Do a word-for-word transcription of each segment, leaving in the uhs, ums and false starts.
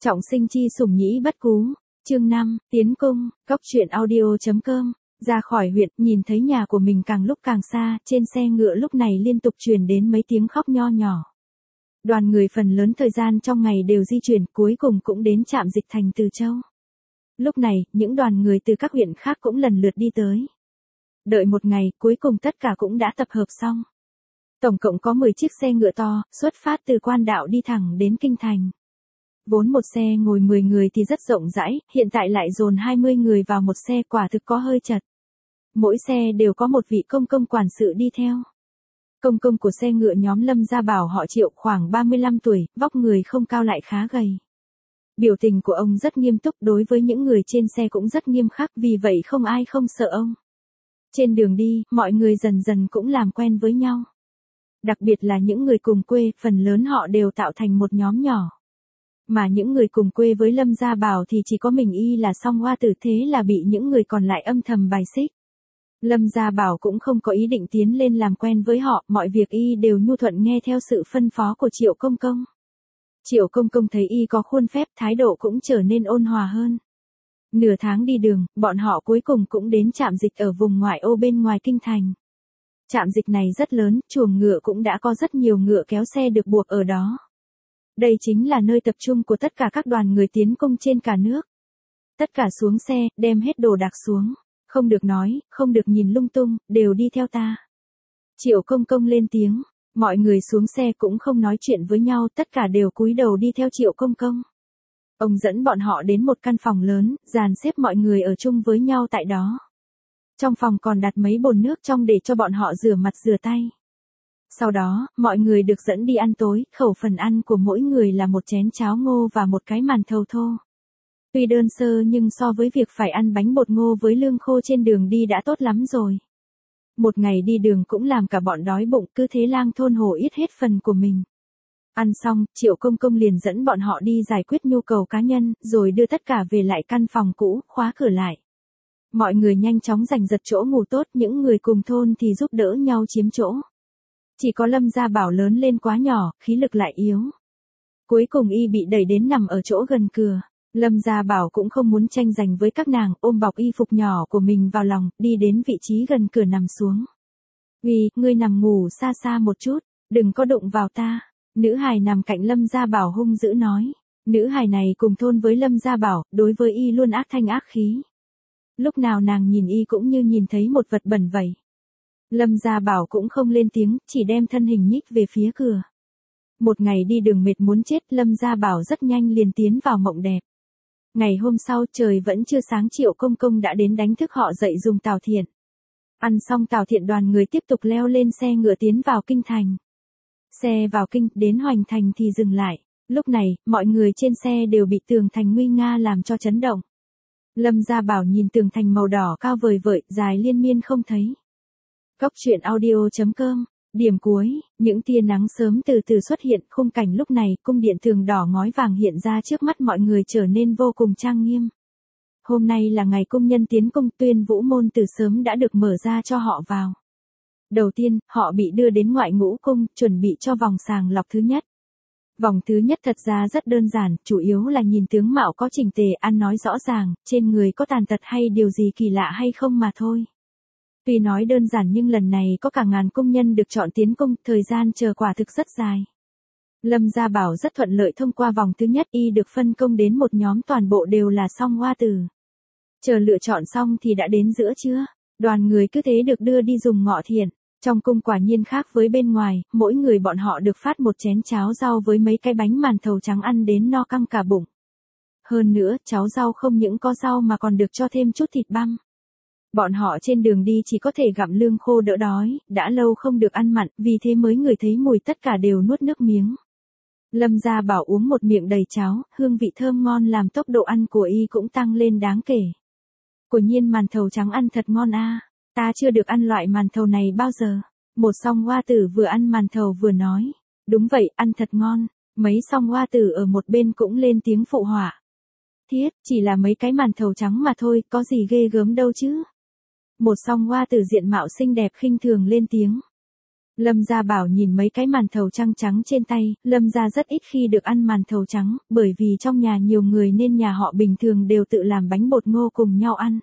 Trọng sinh chi sủng nhĩ bất cú. Chương năm, tiến cung. Cốc truyện audio.com. Ra khỏi huyện, nhìn thấy nhà của mình càng lúc càng xa, trên xe ngựa lúc này liên tục truyền đến mấy tiếng khóc nho nhỏ. Đoàn người phần lớn thời gian trong ngày đều di chuyển, cuối cùng cũng đến trạm dịch thành Từ Châu. Lúc này, những đoàn người từ các huyện khác cũng lần lượt đi tới. Đợi một ngày, cuối cùng tất cả cũng đã tập hợp xong. Tổng cộng có mười chiếc xe ngựa to, xuất phát từ Quan Đạo đi thẳng đến Kinh Thành. Vốn một xe ngồi mười người thì rất rộng rãi, hiện tại lại dồn hai mươi người vào một xe, quả thực có hơi chật. Mỗi xe đều có một vị công công quản sự đi theo. Công công của xe ngựa nhóm Lâm Gia Bảo họ Triệu, khoảng ba mươi lăm tuổi, vóc người không cao lại khá gầy. Biểu tình của ông rất nghiêm túc, đối với những người trên xe cũng rất nghiêm khắc, vì vậy không ai không sợ ông. Trên đường đi, mọi người dần dần cũng làm quen với nhau. Đặc biệt là những người cùng quê, phần lớn họ đều tạo thành một nhóm nhỏ. Mà những người cùng quê với Lâm Gia Bảo thì chỉ có mình y là song hoa tử, thế là bị những người còn lại âm thầm bài xích. Lâm Gia Bảo cũng không có ý định tiến lên làm quen với họ, mọi việc y đều nhu thuận nghe theo sự phân phó của Triệu Công Công. Triệu Công Công thấy y có khuôn phép, thái độ cũng trở nên ôn hòa hơn. Nửa tháng đi đường, bọn họ cuối cùng cũng đến trạm dịch ở vùng ngoại ô bên ngoài Kinh Thành. Trạm dịch này rất lớn, chuồng ngựa cũng đã có rất nhiều ngựa kéo xe được buộc ở đó. Đây chính là nơi tập trung của tất cả các đoàn người tiến cung trên cả nước. Tất cả xuống xe, đem hết đồ đạc xuống. Không được nói, không được nhìn lung tung, đều đi theo ta. Triệu Công Công lên tiếng, mọi người xuống xe cũng không nói chuyện với nhau, tất cả đều cúi đầu đi theo Triệu Công Công. Ông dẫn bọn họ đến một căn phòng lớn, dàn xếp mọi người ở chung với nhau tại đó. Trong phòng còn đặt mấy bồn nước trong để cho bọn họ rửa mặt rửa tay. Sau đó, mọi người được dẫn đi ăn tối, khẩu phần ăn của mỗi người là một chén cháo ngô và một cái màn thầu thô. Tuy đơn sơ nhưng so với việc phải ăn bánh bột ngô với lương khô trên đường đi đã tốt lắm rồi. Một ngày đi đường cũng làm cả bọn đói bụng, cứ thế lang thôn hổ yết hết phần của mình. Ăn xong, Triệu Công Công liền dẫn bọn họ đi giải quyết nhu cầu cá nhân, rồi đưa tất cả về lại căn phòng cũ, khóa cửa lại. Mọi người nhanh chóng giành giật chỗ ngủ tốt, những người cùng thôn thì giúp đỡ nhau chiếm chỗ. Chỉ có Lâm Gia Bảo lớn lên quá nhỏ, khí lực lại yếu. Cuối cùng y bị đẩy đến nằm ở chỗ gần cửa. Lâm Gia Bảo cũng không muốn tranh giành với các nàng, ôm bọc y phục nhỏ của mình vào lòng, đi đến vị trí gần cửa nằm xuống. Uy, ngươi nằm ngủ xa xa một chút, đừng có đụng vào ta. Nữ hài nằm cạnh Lâm Gia Bảo hung dữ nói. Nữ hài này cùng thôn với Lâm Gia Bảo, đối với y luôn ác thanh ác khí. Lúc nào nàng nhìn y cũng như nhìn thấy một vật bẩn vậy. Lâm Gia Bảo cũng không lên tiếng, chỉ đem thân hình nhích về phía cửa. Một ngày đi đường mệt muốn chết, Lâm Gia Bảo rất nhanh liền tiến vào mộng đẹp. Ngày hôm sau trời vẫn chưa sáng, Triệu Công Công đã đến đánh thức họ dậy dùng tào thiện. Ăn xong tào thiện, đoàn người tiếp tục leo lên xe ngựa tiến vào Kinh Thành. Xe vào kinh, đến Hoành Thành thì dừng lại. Lúc này, mọi người trên xe đều bị tường thành nguy nga làm cho chấn động. Lâm Gia Bảo nhìn tường thành màu đỏ cao vời vợi, dài liên miên không thấy. Cốc truyện audio.com. Điểm cuối, những tia nắng sớm từ từ xuất hiện, khung cảnh lúc này, cung điện tường đỏ ngói vàng hiện ra trước mắt mọi người trở nên vô cùng trang nghiêm. Hôm nay là ngày cung nhân tiến cung, Tuyên Vũ môn từ sớm đã được mở ra cho họ vào. Đầu tiên, họ bị đưa đến ngoại ngũ cung, chuẩn bị cho vòng sàng lọc thứ nhất. Vòng thứ nhất thật ra rất đơn giản, chủ yếu là nhìn tướng mạo có chỉnh tề, ăn nói rõ ràng, trên người có tàn tật hay điều gì kỳ lạ hay không mà thôi. Tuy nói đơn giản nhưng lần này có cả ngàn công nhân được chọn tiến cung, thời gian chờ quả thực rất dài. Lâm Gia Bảo rất thuận lợi thông qua vòng thứ nhất, y được phân công đến một nhóm toàn bộ đều là song hoa tử. Chờ lựa chọn xong thì đã đến giữa trưa, đoàn người cứ thế được đưa đi dùng ngọ thiện. Trong cung quả nhiên khác với bên ngoài, mỗi người bọn họ được phát một chén cháo rau với mấy cái bánh màn thầu trắng ăn đến no căng cả bụng. Hơn nữa, cháo rau không những có rau mà còn được cho thêm chút thịt băm. Bọn họ trên đường đi chỉ có thể gặm lương khô đỡ đói, đã lâu không được ăn mặn, vì thế mới ngửi thấy mùi, tất cả đều nuốt nước miếng. Lâm Gia Bảo uống một miệng đầy cháo, hương vị thơm ngon làm tốc độ ăn của y cũng tăng lên đáng kể. Quả nhiên màn thầu trắng ăn thật ngon a, ta chưa được ăn loại màn thầu này bao giờ. Một song hoa tử vừa ăn màn thầu vừa nói, đúng vậy, ăn thật ngon. Mấy song hoa tử ở một bên cũng lên tiếng phụ họa. Thiết, chỉ là mấy cái màn thầu trắng mà thôi, có gì ghê gớm đâu chứ. Một song hoa tử diện mạo xinh đẹp khinh thường lên tiếng. Lâm Gia Bảo nhìn mấy cái màn thầu trắng trắng trên tay, Lâm Gia rất ít khi được ăn màn thầu trắng, bởi vì trong nhà nhiều người nên nhà họ bình thường đều tự làm bánh bột ngô cùng nhau ăn.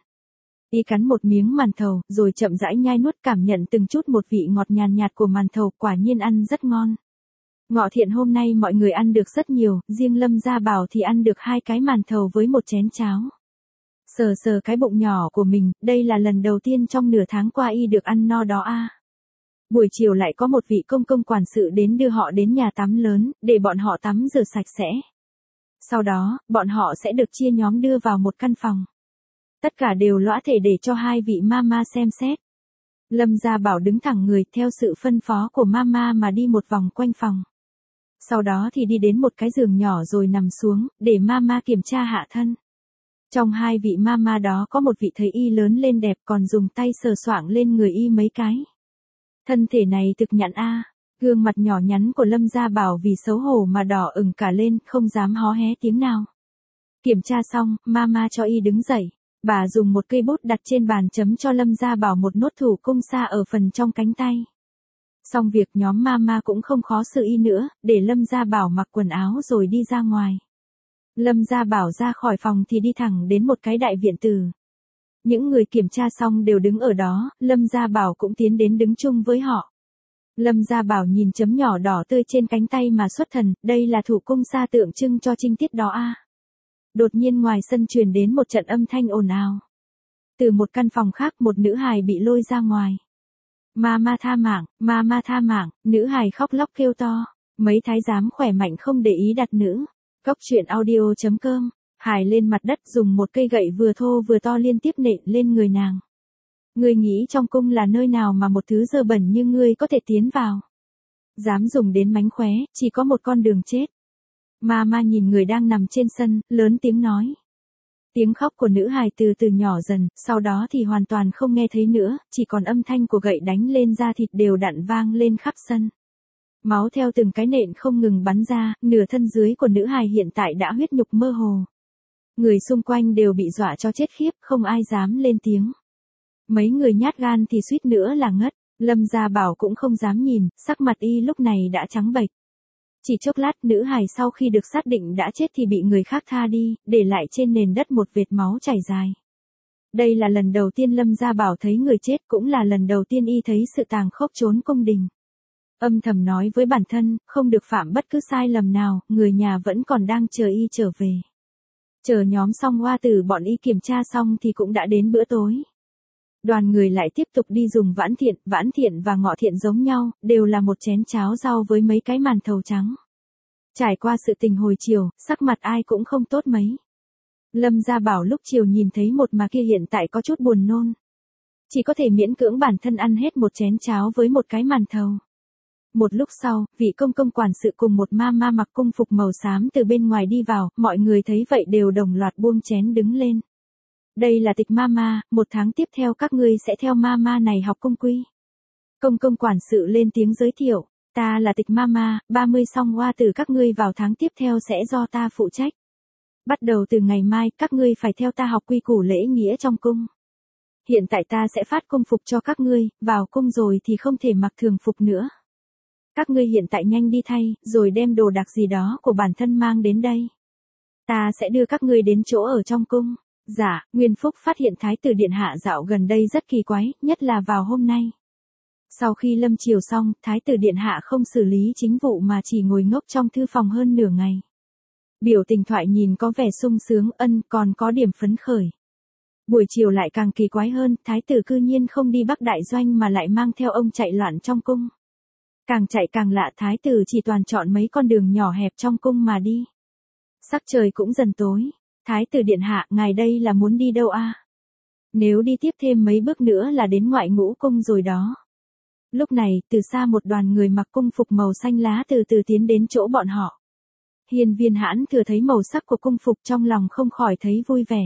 Y cắn một miếng màn thầu, rồi chậm rãi nhai nuốt, cảm nhận từng chút một vị ngọt nhàn nhạt của màn thầu, quả nhiên ăn rất ngon. Ngọ Thiện hôm nay mọi người ăn được rất nhiều, riêng Lâm Gia Bảo thì ăn được hai cái màn thầu với một chén cháo. Sờ sờ cái bụng nhỏ của mình, đây là lần đầu tiên trong nửa tháng qua y được ăn no đó a. Buổi chiều lại có một vị công công quản sự đến đưa họ đến nhà tắm lớn, để bọn họ tắm rửa sạch sẽ. Sau đó, bọn họ sẽ được chia nhóm đưa vào một căn phòng. Tất cả đều lõa thể để cho hai vị mama xem xét. Lâm Gia Bảo đứng thẳng người theo sự phân phó của mama mà đi một vòng quanh phòng. Sau đó thì đi đến một cái giường nhỏ rồi nằm xuống, để mama kiểm tra hạ thân. Trong hai vị mama đó có một vị thấy y lớn lên đẹp, còn dùng tay sờ soạng lên người y mấy cái. Thân thể này thực nhẵn a. Gương mặt nhỏ nhắn của Lâm Gia Bảo vì xấu hổ mà đỏ ửng cả lên, không dám hó hé tiếng nào. Kiểm tra xong, mama cho y đứng dậy. Bà dùng một cây bút đặt trên bàn chấm cho Lâm Gia Bảo một nốt thủ cung sa ở phần trong cánh tay. Xong việc nhóm mama cũng không khó xử y nữa, để Lâm Gia Bảo mặc quần áo rồi đi ra ngoài. Lâm Gia Bảo ra khỏi phòng thì đi thẳng đến một cái đại viện tử. Những người kiểm tra xong đều đứng ở đó, Lâm Gia Bảo cũng tiến đến đứng chung với họ. Lâm Gia Bảo nhìn chấm nhỏ đỏ tươi trên cánh tay mà xuất thần, đây là thủ cung sa tượng trưng cho trinh tiết đó a. Đột nhiên ngoài sân truyền đến một trận âm thanh ồn ào. Từ một căn phòng khác một nữ hài bị lôi ra ngoài. Mama tha mạng, mama tha mạng, nữ hài khóc lóc kêu to. Mấy thái giám khỏe mạnh không để ý đặt nữ. Cóc truyện audio chấm com. Hài lên mặt đất dùng một cây gậy vừa thô vừa to liên tiếp nện lên người nàng. Ngươi nghĩ trong cung là nơi nào mà một thứ dơ bẩn như ngươi có thể tiến vào? Dám dùng đến mánh khóe, chỉ có một con đường chết. Mama nhìn người đang nằm trên sân, lớn tiếng nói. Tiếng khóc của nữ hài từ từ nhỏ dần, sau đó thì hoàn toàn không nghe thấy nữa, chỉ còn âm thanh của gậy đánh lên da thịt đều đặn vang lên khắp sân. Máu theo từng cái nện không ngừng bắn ra, nửa thân dưới của nữ hài hiện tại đã huyết nhục mơ hồ. Người xung quanh đều bị dọa cho chết khiếp, không ai dám lên tiếng. Mấy người nhát gan thì suýt nữa là ngất, Lâm Gia Bảo cũng không dám nhìn, sắc mặt y lúc này đã trắng bệch. Chỉ chốc lát nữ hài sau khi được xác định đã chết thì bị người khác tha đi, để lại trên nền đất một vệt máu chảy dài. Đây là lần đầu tiên Lâm Gia Bảo thấy người chết, cũng là lần đầu tiên y thấy sự tàn khốc trốn cung đình. Âm thầm nói với bản thân, không được phạm bất cứ sai lầm nào, người nhà vẫn còn đang chờ y trở về. Chờ nhóm xong hoa tử bọn y kiểm tra xong thì cũng đã đến bữa tối. Đoàn người lại tiếp tục đi dùng vãn thiện, vãn thiện và ngọ thiện giống nhau, đều là một chén cháo rau với mấy cái màn thầu trắng. Trải qua sự tình hồi chiều, sắc mặt ai cũng không tốt mấy. Lâm Gia Bảo lúc chiều nhìn thấy một mà kia hiện tại có chút buồn nôn. Chỉ có thể miễn cưỡng bản thân ăn hết một chén cháo với một cái màn thầu. Một lúc sau, vị công công quản sự cùng một ma ma mặc cung phục màu xám từ bên ngoài đi vào, mọi người thấy vậy đều đồng loạt buông chén đứng lên. Đây là Tịch Mama, một tháng tiếp theo các ngươi sẽ theo Mama này học cung quy. Công công quản sự lên tiếng giới thiệu, ta là Tịch Mama, ba mươi song hoa từ các ngươi vào tháng tiếp theo sẽ do ta phụ trách. Bắt đầu từ ngày mai, các ngươi phải theo ta học quy củ lễ nghĩa trong cung. Hiện tại ta sẽ phát cung phục cho các ngươi, vào cung rồi thì không thể mặc thường phục nữa. Các ngươi hiện tại nhanh đi thay, rồi đem đồ đạc gì đó của bản thân mang đến đây. Ta sẽ đưa các ngươi đến chỗ ở trong cung. Dạ, Nguyên Phúc phát hiện Thái tử Điện Hạ dạo gần đây rất kỳ quái, nhất là vào hôm nay. Sau khi lâm chiều xong, Thái tử Điện Hạ không xử lý chính vụ mà chỉ ngồi ngốc trong thư phòng hơn nửa ngày. Biểu tình thoại nhìn có vẻ sung sướng, ân còn có điểm phấn khởi. Buổi chiều lại càng kỳ quái hơn, Thái tử cư nhiên không đi Bắc Đại Doanh mà lại mang theo ông chạy loạn trong cung. Càng chạy càng lạ, Thái tử chỉ toàn chọn mấy con đường nhỏ hẹp trong cung mà đi. Sắc trời cũng dần tối. Thái tử Điện Hạ, ngài đây là muốn đi đâu a? Nếu đi tiếp thêm mấy bước nữa là đến ngoại ngũ cung rồi đó. Lúc này, từ xa một đoàn người mặc cung phục màu xanh lá từ từ tiến đến chỗ bọn họ. Hiên Viên Hãn thừa thấy màu sắc của cung phục trong lòng không khỏi thấy vui vẻ.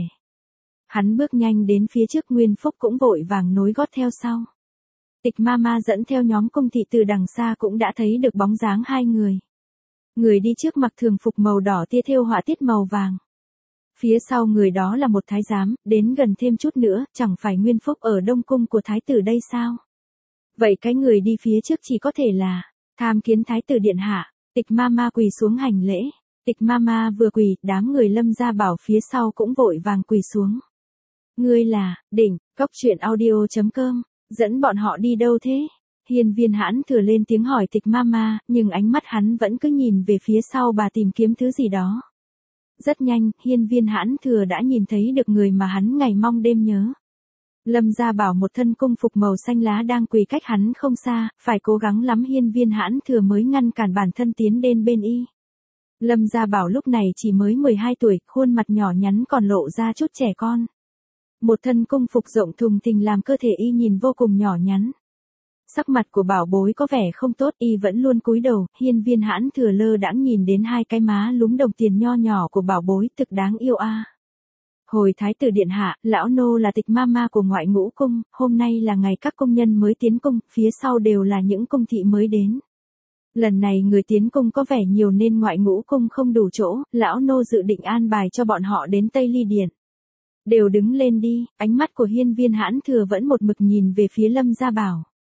Hắn bước nhanh đến phía trước, Nguyên Phúc cũng vội vàng nối gót theo sau. Tịch Mama dẫn theo nhóm cung thị từ đằng xa cũng đã thấy được bóng dáng hai người. Người đi trước mặc thường phục màu đỏ tia thêu họa tiết màu vàng. Phía sau người đó là một thái giám, đến gần thêm chút nữa, chẳng phải Nguyên Phúc ở Đông Cung của Thái tử đây sao? Vậy cái người đi phía trước chỉ có thể là tham kiến thái tử điện hạ. Tịch Mama quỳ xuống hành lễ. Tịch Mama vừa quỳ, đám người Lâm Gia Bảo phía sau cũng vội vàng quỳ xuống. Ngươi là, đỉnh, cốc truyện audio chấm com, dẫn bọn họ đi đâu thế? Hiên Viên Hãn Thừa lên tiếng hỏi Tịch Mama, nhưng ánh mắt hắn vẫn cứ nhìn về phía sau bà tìm kiếm thứ gì đó. Rất nhanh, Hiên Viên Hãn Thừa đã nhìn thấy được người mà hắn ngày mong đêm nhớ. Lâm Gia Bảo một thân cung phục màu xanh lá đang quỳ cách hắn không xa, phải cố gắng lắm Hiên Viên Hãn Thừa mới ngăn cản bản thân tiến đến bên y. Lâm Gia Bảo lúc này chỉ mới mười hai tuổi, khuôn mặt nhỏ nhắn còn lộ ra chút trẻ con. Một thân cung phục rộng thùng thình làm cơ thể y nhìn vô cùng nhỏ nhắn. Sắc mặt của bảo bối có vẻ không tốt, y vẫn luôn cúi đầu. Hiên Viên Hãn Thừa lơ đãng nhìn đến hai cái má lúm đồng tiền nho nhỏ của bảo bối, thực đáng yêu a. À. Hồi thái tử điện hạ, lão nô là Tịch Mama của ngoại ngũ cung, hôm nay là ngày các công nhân mới tiến cung, phía sau đều là những cung thị mới đến. Lần này người tiến cung có vẻ nhiều nên ngoại ngũ cung không đủ chỗ, lão nô dự định an bài cho bọn họ đến Tây Ly Điện. Đều đứng lên đi, ánh mắt của Hiên Viên Hãn Thừa vẫn một mực nhìn về phía Lâm Gia Bảo.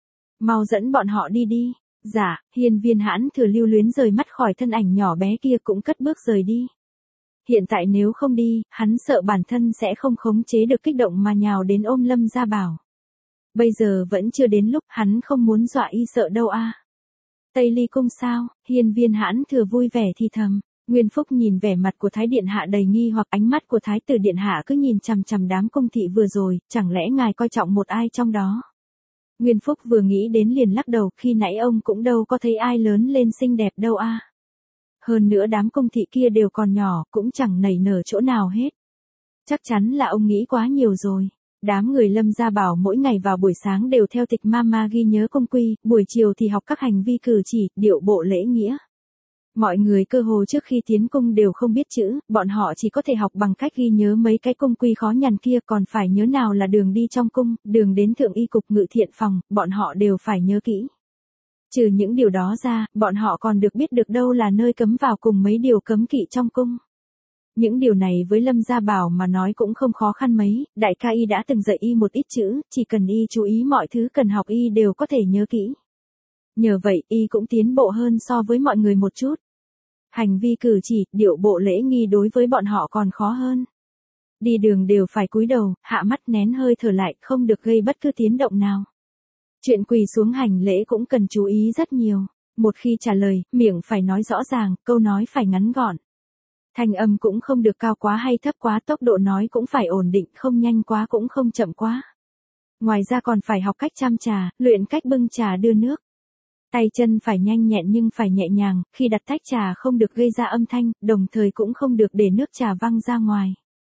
Mau dẫn bọn họ đi đi. Dạ, Hiên Viên Hãn Thừa lưu luyến rời mắt khỏi thân ảnh nhỏ bé kia cũng cất bước rời đi. Hiện tại nếu không đi, hắn sợ bản thân sẽ không khống chế được kích động mà nhào đến ôm Lâm Gia Bảo. Bây giờ vẫn chưa đến lúc, hắn không muốn dọa y sợ đâu a. À. Tây Ly cung sao? Hiên Viên Hãn Thừa vui vẻ thì thầm. Nguyên Phúc nhìn vẻ mặt của Thái Điện Hạ đầy nghi hoặc, ánh mắt của Thái tử Điện Hạ cứ nhìn chằm chằm đám công thị vừa rồi, chẳng lẽ ngài coi trọng một ai trong đó? Nguyên Phúc vừa nghĩ đến liền lắc đầu, khi nãy ông cũng đâu có thấy ai lớn lên xinh đẹp đâu a. À. Hơn nữa đám công thị kia đều còn nhỏ, cũng chẳng nảy nở chỗ nào hết. Chắc chắn là ông nghĩ quá nhiều rồi. Đám người Lâm Gia Bảo mỗi ngày vào buổi sáng đều theo Tịch Mama ghi nhớ cung quy, buổi chiều thì học các hành vi cử chỉ, điệu bộ lễ nghĩa. Mọi người cơ hồ trước khi tiến cung đều không biết chữ, bọn họ chỉ có thể học bằng cách ghi nhớ mấy cái cung quy khó nhằn kia, còn phải nhớ nào là đường đi trong cung, đường đến thượng y cục ngự thiện phòng, bọn họ đều phải nhớ kỹ. Trừ những điều đó ra, bọn họ còn được biết được đâu là nơi cấm vào cùng mấy điều cấm kỵ trong cung. Những điều này với Lâm Gia Bảo mà nói cũng không khó khăn mấy, đại ca y đã từng dạy y một ít chữ, chỉ cần y chú ý mọi thứ cần học y đều có thể nhớ kỹ. Nhờ vậy y cũng tiến bộ hơn so với mọi người một chút. Hành vi cử chỉ, điệu bộ lễ nghi đối với bọn họ còn khó hơn. Đi đường đều phải cúi đầu, hạ mắt nén hơi thở lại, không được gây bất cứ tiếng động nào. Chuyện quỳ xuống hành lễ cũng cần chú ý rất nhiều. Một khi trả lời, miệng phải nói rõ ràng, câu nói phải ngắn gọn. Thanh âm cũng không được cao quá hay thấp quá, tốc độ nói cũng phải ổn định, không nhanh quá cũng không chậm quá. Ngoài ra còn phải học cách chăm trà, luyện cách bưng trà đưa nước. Tay chân phải nhanh nhẹn nhưng phải nhẹ nhàng, khi đặt tách trà không được gây ra âm thanh, đồng thời cũng không được để nước trà văng ra ngoài.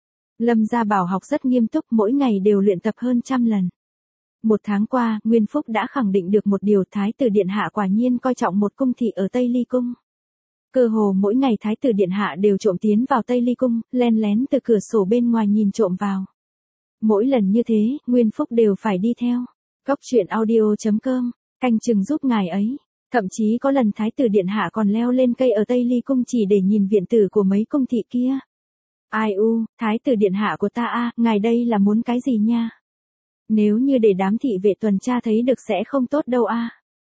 Lâm Gia Bảo học rất nghiêm túc, mỗi ngày đều luyện tập hơn trăm lần. Một tháng qua, Nguyên Phúc đã khẳng định được một điều, Thái tử Điện Hạ quả nhiên coi trọng một cung thị ở Tây Ly Cung. Cơ hồ mỗi ngày Thái tử Điện Hạ đều trộm tiến vào Tây Ly Cung, len lén từ cửa sổ bên ngoài nhìn trộm vào. Mỗi lần như thế, Nguyên Phúc đều phải đi theo. Cốc truyện audio chấm com, canh chừng giúp ngài ấy. Thậm chí có lần Thái tử Điện Hạ còn leo lên cây ở Tây Ly Cung chỉ để nhìn viện tử của mấy cung thị kia. Ai u, Thái tử Điện Hạ của ta a, ngài đây là muốn cái gì nha? Nếu như để đám thị vệ tuần tra thấy được sẽ không tốt đâu a.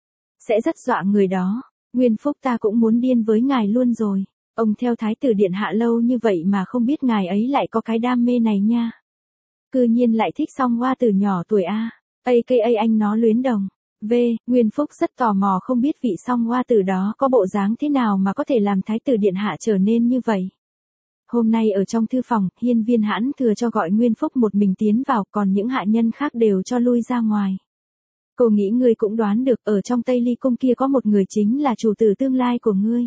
Sẽ rất dọa người đó. Nguyên Phúc ta cũng muốn điên với ngài luôn rồi. Ông theo Thái tử Điện Hạ lâu như vậy mà không biết ngài ấy lại có cái đam mê này nha. Cư nhiên lại thích Song Hoa từ nhỏ tuổi a. a ca a anh nó luyến đồng. V, Nguyên Phúc rất tò mò không biết vị Song Hoa từ đó có bộ dáng thế nào mà có thể làm Thái tử Điện Hạ trở nên như vậy. Hôm nay ở trong thư phòng, Hiên Viên Hãn Thừa cho gọi Nguyên Phúc một mình tiến vào, còn những hạ nhân khác đều cho lui ra ngoài. Cô nghĩ ngươi cũng đoán được, ở trong Tây Ly Cung kia có một người chính là chủ tử tương lai của ngươi.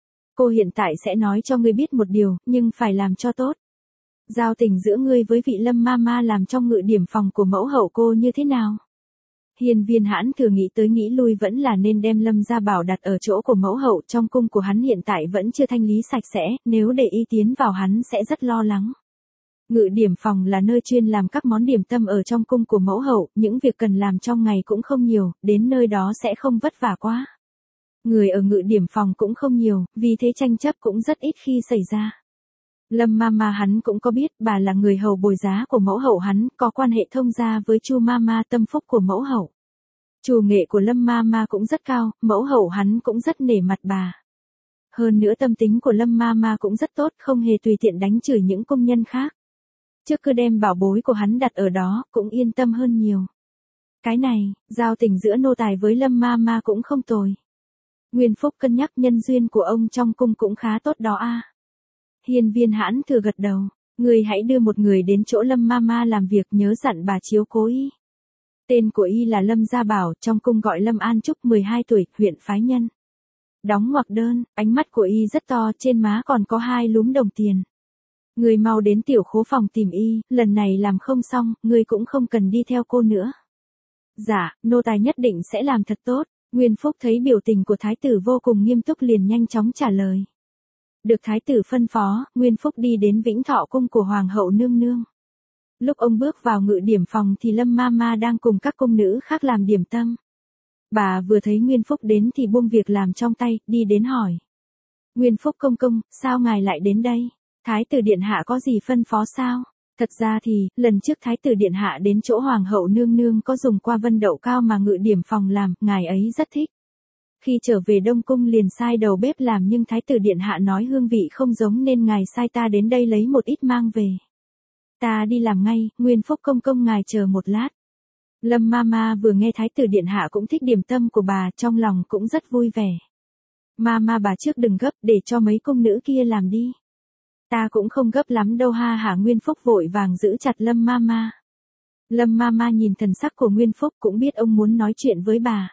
Cô hiện tại sẽ nói cho ngươi biết một điều, nhưng phải làm cho tốt. Giao tình giữa ngươi với vị Lâm Mama làm trong ngự điểm phòng của mẫu hậu cô như thế nào? Hiên Viên Hãn Thừa nghĩ tới nghĩ lui vẫn là nên đem Lâm Gia Bảo đặt ở chỗ của mẫu hậu, trong cung của hắn hiện tại vẫn chưa thanh lý sạch sẽ, nếu để y tiến vào hắn sẽ rất lo lắng. Ngự điểm phòng là nơi chuyên làm các món điểm tâm ở trong cung của mẫu hậu, những việc cần làm trong ngày cũng không nhiều, đến nơi đó sẽ không vất vả quá. Người ở ngự điểm phòng cũng không nhiều, vì thế tranh chấp cũng rất ít khi xảy ra. Lâm Mama hắn cũng có biết, bà là người hầu bồi giá của mẫu hậu hắn, có quan hệ thông gia với Chu Mama tâm phúc của mẫu hậu. Chủ nghệ của Lâm Mama cũng rất cao, mẫu hậu hắn cũng rất nể mặt bà. Hơn nữa tâm tính của Lâm Mama cũng rất tốt, không hề tùy tiện đánh chửi những công nhân khác. Trước cứ đem bảo bối của hắn đặt ở đó, cũng yên tâm hơn nhiều. Cái này, giao tình giữa nô tài với Lâm Mama cũng không tồi. Nguyên Phúc cân nhắc nhân duyên của ông trong cung cũng khá tốt đó a. Hiên Viên Hãn thừa gật đầu, người hãy đưa một người đến chỗ Lâm Mama làm việc, nhớ dặn bà chiếu cố y. Tên của y là Lâm Gia Bảo, trong cung gọi Lâm An Trúc, mười hai tuổi, huyện phái nhân. Đóng ngoặc đơn, ánh mắt của y rất to, trên má còn có hai lúm đồng tiền. Người mau đến tiểu khố phòng tìm y, lần này làm không xong, người cũng không cần đi theo cô nữa. Dạ, nô tài nhất định sẽ làm thật tốt. Nguyên Phúc thấy biểu tình của thái tử vô cùng nghiêm túc liền nhanh chóng trả lời. Được thái tử phân phó, Nguyên Phúc đi đến Vĩnh Thọ cung của hoàng hậu nương nương. Lúc ông bước vào ngự điểm phòng thì Lâm Mama đang cùng các cung nữ khác làm điểm tâm. Bà vừa thấy Nguyên Phúc đến thì buông việc làm trong tay, đi đến hỏi. Nguyên Phúc công công, sao ngài lại đến đây? Thái tử điện hạ có gì phân phó sao? Thật ra thì, lần trước thái tử điện hạ đến chỗ hoàng hậu nương nương có dùng qua vân đậu cao mà ngự điểm phòng làm, ngài ấy rất thích. Khi trở về Đông cung liền sai đầu bếp làm nhưng thái tử điện hạ nói hương vị không giống nên ngài sai ta đến đây lấy một ít mang về. Ta đi làm ngay, Nguyên Phúc công công ngài chờ một lát. Lâm Mama vừa nghe thái tử điện hạ cũng thích điểm tâm của bà, trong lòng cũng rất vui vẻ. Mama bà trước đừng gấp, để cho mấy cung nữ kia làm đi. Ta cũng không gấp lắm đâu ha hả. Nguyên Phúc vội vàng giữ chặt Lâm Mama. Lâm Mama nhìn thần sắc của Nguyên Phúc cũng biết ông muốn nói chuyện với bà.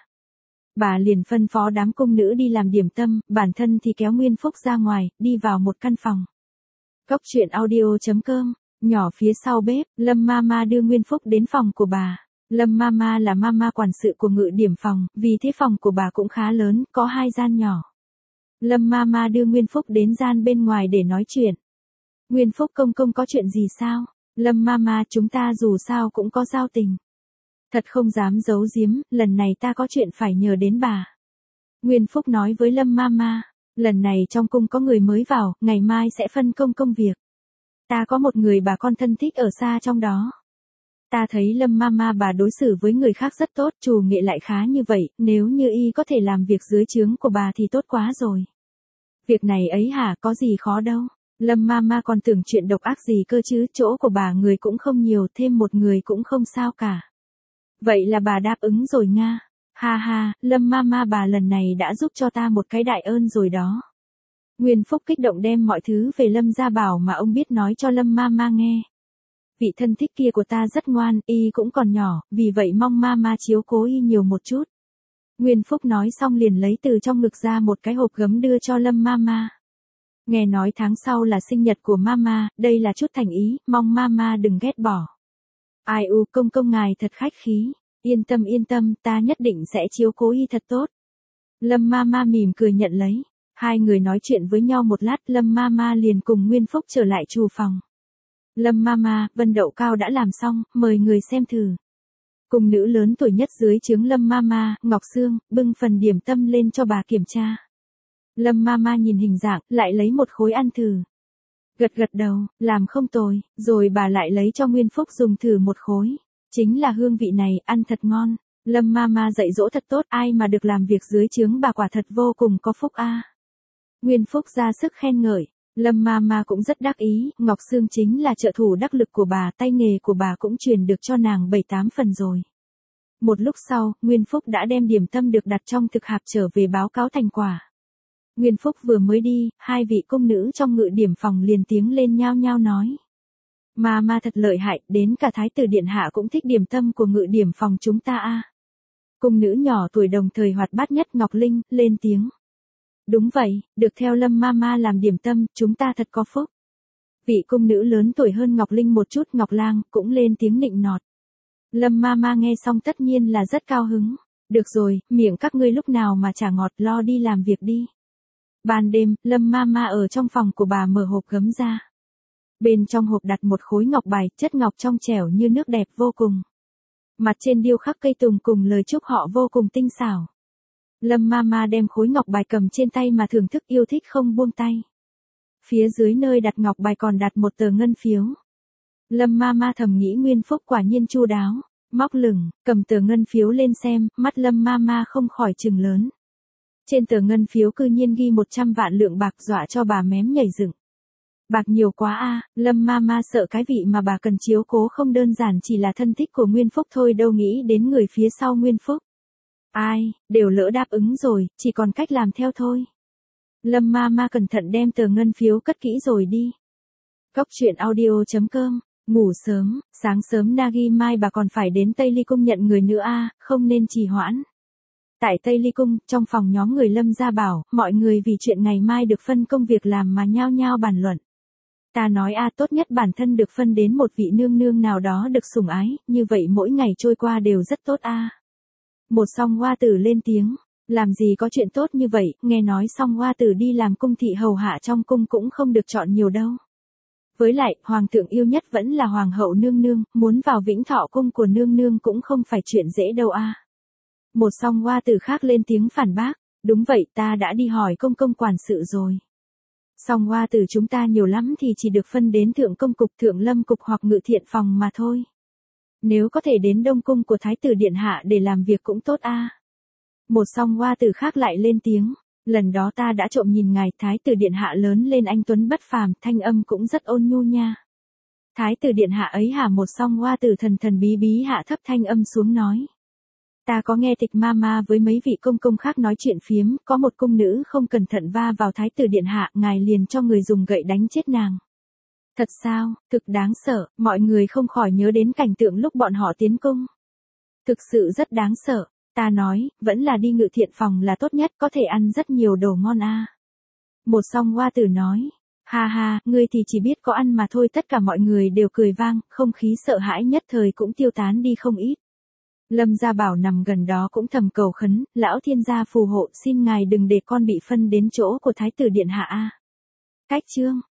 Bà liền phân phó đám cung nữ đi làm điểm tâm, bản thân thì kéo Nguyên Phúc ra ngoài, đi vào một căn phòng. Cốc truyện audio chấm com, nhỏ phía sau bếp, Lâm Mama đưa Nguyên Phúc đến phòng của bà. Lâm Mama là mama quản sự của ngự điểm phòng, vì thế phòng của bà cũng khá lớn, có hai gian nhỏ. Lâm Mama đưa Nguyên Phúc đến gian bên ngoài để nói chuyện. Nguyên Phúc công công có chuyện gì sao? Lâm Mama chúng ta dù sao cũng có giao tình. Thật không dám giấu giếm, lần này ta có chuyện phải nhờ đến bà. Nguyên Phúc nói với Lâm Mama, lần này trong cung có người mới vào, ngày mai sẽ phân công công việc. Ta có một người bà con thân thích ở xa trong đó. Ta thấy Lâm Mama bà đối xử với người khác rất tốt, chủ nghệ lại khá như vậy, nếu như y có thể làm việc dưới trướng của bà thì tốt quá rồi. Việc này ấy hả, có gì khó đâu. Lâm Mama còn tưởng chuyện độc ác gì cơ chứ, chỗ của bà người cũng không nhiều, thêm một người cũng không sao cả. Vậy là bà đáp ứng rồi nga. Ha ha, Lâm Mama bà lần này đã giúp cho ta một cái đại ơn rồi đó. Nguyên Phúc kích động đem mọi thứ về Lâm Gia Bảo mà ông biết nói cho Lâm Mama nghe. Vị thân thích kia của ta rất ngoan, y cũng còn nhỏ, vì vậy mong Mama chiếu cố y nhiều một chút. Nguyên Phúc nói xong liền lấy từ trong ngực ra một cái hộp gấm đưa cho Lâm Mama. Nghe nói tháng sau là sinh nhật của Mama, đây là chút thành ý, mong Mama đừng ghét bỏ. Ai u công công ngài thật khách khí, yên tâm yên tâm, ta nhất định sẽ chiếu cố y thật tốt. Lâm Mama mỉm cười nhận lấy. Hai người nói chuyện với nhau một lát, Lâm Mama liền cùng Nguyên Phúc trở lại trù phòng. Lâm Mama, vân đậu cao đã làm xong, mời người xem thử. Cung nữ lớn tuổi nhất dưới trướng Lâm Mama, Ngọc Sương, bưng phần điểm tâm lên cho bà kiểm tra. Lâm Mama nhìn hình dạng, lại lấy một khối ăn thử. Gật gật đầu, làm không tồi, rồi bà lại lấy cho Nguyên Phúc dùng thử một khối. Chính là hương vị này, ăn thật ngon. Lâm Mama dạy dỗ thật tốt, ai mà được làm việc dưới trướng bà quả thật vô cùng có phúc a. Nguyên Phúc ra sức khen ngợi. Lâm Mama cũng rất đắc ý, Ngọc Sương chính là trợ thủ đắc lực của bà, tay nghề của bà cũng truyền được cho nàng bảy tám phần rồi. Một lúc sau, Nguyên Phúc đã đem điểm tâm được đặt trong thực hạp trở về báo cáo thành quả. Nguyên Phúc vừa mới đi, hai vị cung nữ trong ngự điểm phòng liền tiếng lên nhao nhao nói. Mama thật lợi hại, đến cả thái tử điện hạ cũng thích điểm tâm của ngự điểm phòng chúng ta a. Cung nữ nhỏ tuổi đồng thời hoạt bát nhất Ngọc Linh, lên tiếng. Đúng vậy, được theo Lâm Mama làm điểm tâm, chúng ta thật có phúc. Vị cung nữ lớn tuổi hơn Ngọc Linh một chút Ngọc Lang, cũng lên tiếng nịnh nọt. Lâm Mama nghe xong tất nhiên là rất cao hứng. Được rồi, miệng các ngươi lúc nào mà chả ngọt, lo đi làm việc đi. Ban đêm, Lâm Mama ở trong phòng của bà mở hộp gấm ra. Bên trong hộp đặt một khối ngọc bài, chất ngọc trong trẻo như nước đẹp vô cùng. Mặt trên điêu khắc cây tùng cùng lời chúc họ vô cùng tinh xảo. Lâm Mama đem khối ngọc bài cầm trên tay mà thưởng thức yêu thích không buông tay. Phía dưới nơi đặt ngọc bài còn đặt một tờ ngân phiếu. Lâm Mama thầm nghĩ Nguyên Phúc quả nhiên chu đáo. Móc lửng, cầm tờ ngân phiếu lên xem, mắt Lâm Mama không khỏi trừng lớn. Trên tờ ngân phiếu cư nhiên ghi một trăm vạn lượng bạc, dọa cho bà mém nhảy dựng. Bạc nhiều quá a, Lâm Mama sợ cái vị mà bà cần chiếu cố không đơn giản chỉ là thân thích của Nguyên Phúc thôi đâu, nghĩ đến người phía sau Nguyên Phúc. Ai, đều lỡ đáp ứng rồi, chỉ còn cách làm theo thôi. Lâm Mama cẩn thận đem tờ ngân phiếu cất kỹ rồi đi. Cóc truyện audio chấm com, ngủ sớm, sáng sớm Nagi mai bà còn phải đến Tây Ly Cung nhận người nữa a, không nên trì hoãn. Tại Tây Ly Cung, trong phòng nhóm người Lâm gia bảo, mọi người vì chuyện ngày mai được phân công việc làm mà nhao nhao bàn luận. Ta nói a, tốt nhất bản thân được phân đến một vị nương nương nào đó được sủng ái, như vậy mỗi ngày trôi qua đều rất tốt a. Một song hoa tử lên tiếng, làm gì có chuyện tốt như vậy, nghe nói song hoa tử đi làm cung thị hầu hạ trong cung cũng không được chọn nhiều đâu. Với lại, hoàng thượng yêu nhất vẫn là hoàng hậu nương nương, muốn vào Vĩnh Thọ cung của nương nương cũng không phải chuyện dễ đâu a. Một song hoa tử khác lên tiếng phản bác, đúng vậy, ta đã đi hỏi công công quản sự rồi. Song hoa tử chúng ta nhiều lắm thì chỉ được phân đến thượng công cục, thượng lâm cục hoặc ngự thiện phòng mà thôi. Nếu có thể đến đông cung của thái tử điện hạ để làm việc cũng tốt a. Một song hoa tử khác lại lên tiếng, lần đó ta đã trộm nhìn ngài thái tử điện hạ lớn lên anh tuấn bất phàm, thanh âm cũng rất ôn nhu nha. Thái tử điện hạ ấy hả? Một song hoa tử thần thần bí bí hạ thấp thanh âm xuống nói. Ta có nghe Tịch Mama với mấy vị công công khác nói chuyện phiếm, có một cung nữ không cẩn thận va vào thái tử điện hạ, ngài liền cho người dùng gậy đánh chết nàng. Thật sao, thực đáng sợ, mọi người không khỏi nhớ đến cảnh tượng lúc bọn họ tiến cung. Thực sự rất đáng sợ, ta nói, vẫn là đi ngự thiện phòng là tốt nhất, có thể ăn rất nhiều đồ ngon a. Một song hoa tử nói, ha ha, ngươi thì chỉ biết có ăn mà thôi. Tất cả mọi người đều cười vang, không khí sợ hãi nhất thời cũng tiêu tán đi không ít. Lâm gia bảo nằm gần đó cũng thầm cầu khấn, lão thiên gia phù hộ, xin ngài đừng để con bị phân đến chỗ của thái tử điện hạ a. Cách chương